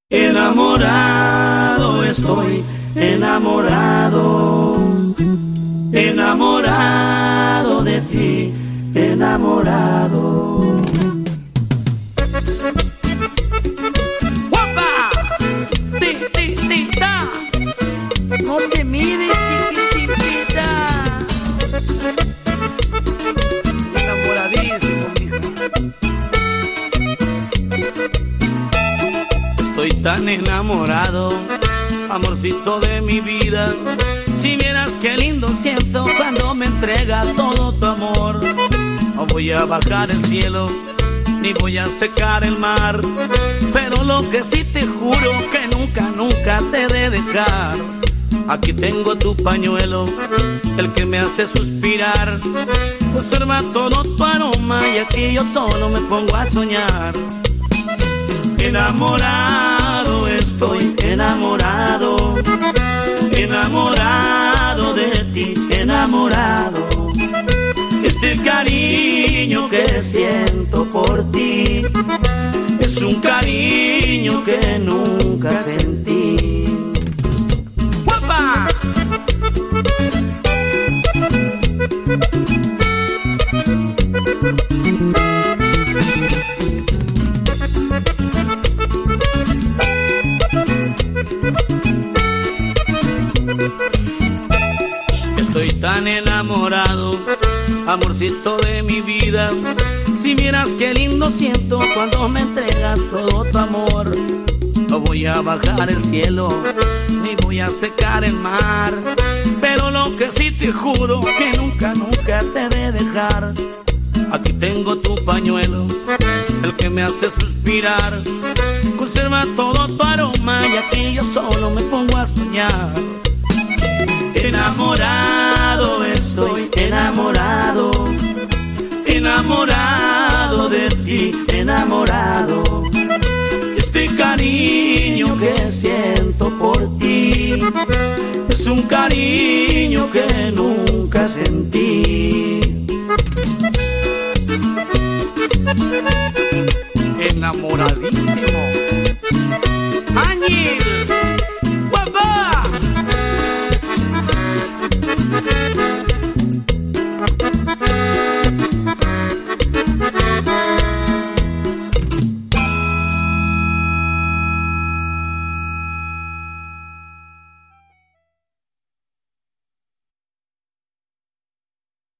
Enamorado estoy, enamorado, enamorado de ti, enamorado. ¡Guapa! ¡Ti, ti, ti, ta! No te mires, chiquitita. Enamoradísimo, mija. Estoy tan enamorado, amorcito de mi vida. Si vieras qué lindo siento cuando me entregas todo tu amor. No voy a bajar el cielo, ni voy a secar el mar, pero lo que sí te juro que nunca, nunca te he de dejar. Aquí tengo tu pañuelo, el que me hace suspirar. Conserva todo tu aroma y aquí yo solo me pongo a soñar. Enamorado estoy, enamorado, enamorado de ti, enamorado. Este cariño que siento por ti es un cariño que nunca sentí. ¡Guapa! Estoy tan enamorado, amorcito de mi vida. Si vieras qué lindo siento cuando me entregas todo tu amor. No voy a bajar el cielo, ni voy a secar el mar, pero lo que sí te juro que nunca, nunca te he de dejar. Aquí tengo tu pañuelo, el que me hace suspirar. Conserva todo tu aroma y aquí yo solo me pongo a soñar. Enamorado estoy, enamorado, enamorado de ti, enamorado. Este cariño que siento por ti es un cariño que nunca sentí. Enamoradísimo.